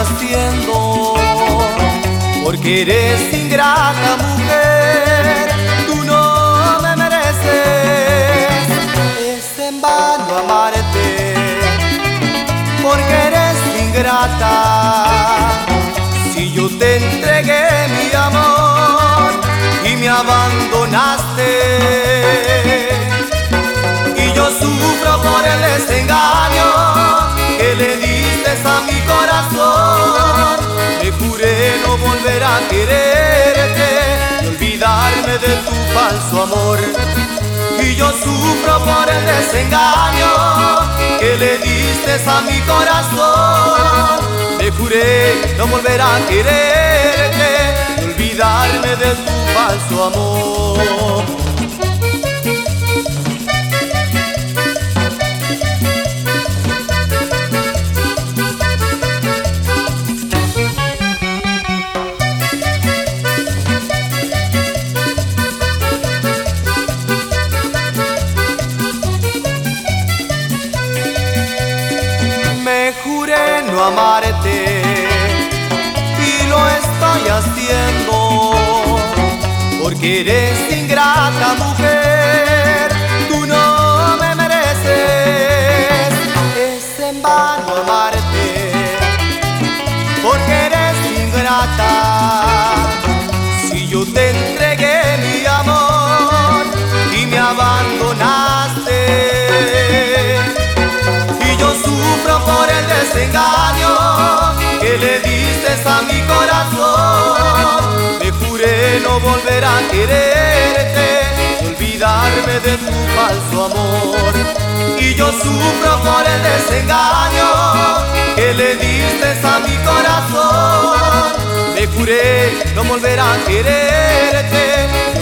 haciendo, porque eres ingrata mujer, tú no me mereces. Es en vano amarte, porque eres ingrata. Si yo te entregué mi amor y me abandonaste, y yo sufro por el desengaño que le diste a mi corazón. Me juré no volver a quererte y olvidarme de tu falso amor. Y yo sufro por el desengaño que le diste a mi corazón. Me juré no volver a quererte y olvidarme de tu falso amor. Me juré no amarte y lo estoy haciendo, porque eres ingrata mujer, tú no me mereces. Es en vano amarte, porque eres ingrata. Si yo te entregué mi amor y me abandonaste, por el desengaño que le diste a mi corazón. Me juré no volver a quererte y olvidarme de tu falso amor. Y yo sufro por el desengaño que le diste a mi corazón. Me juré no volver a quererte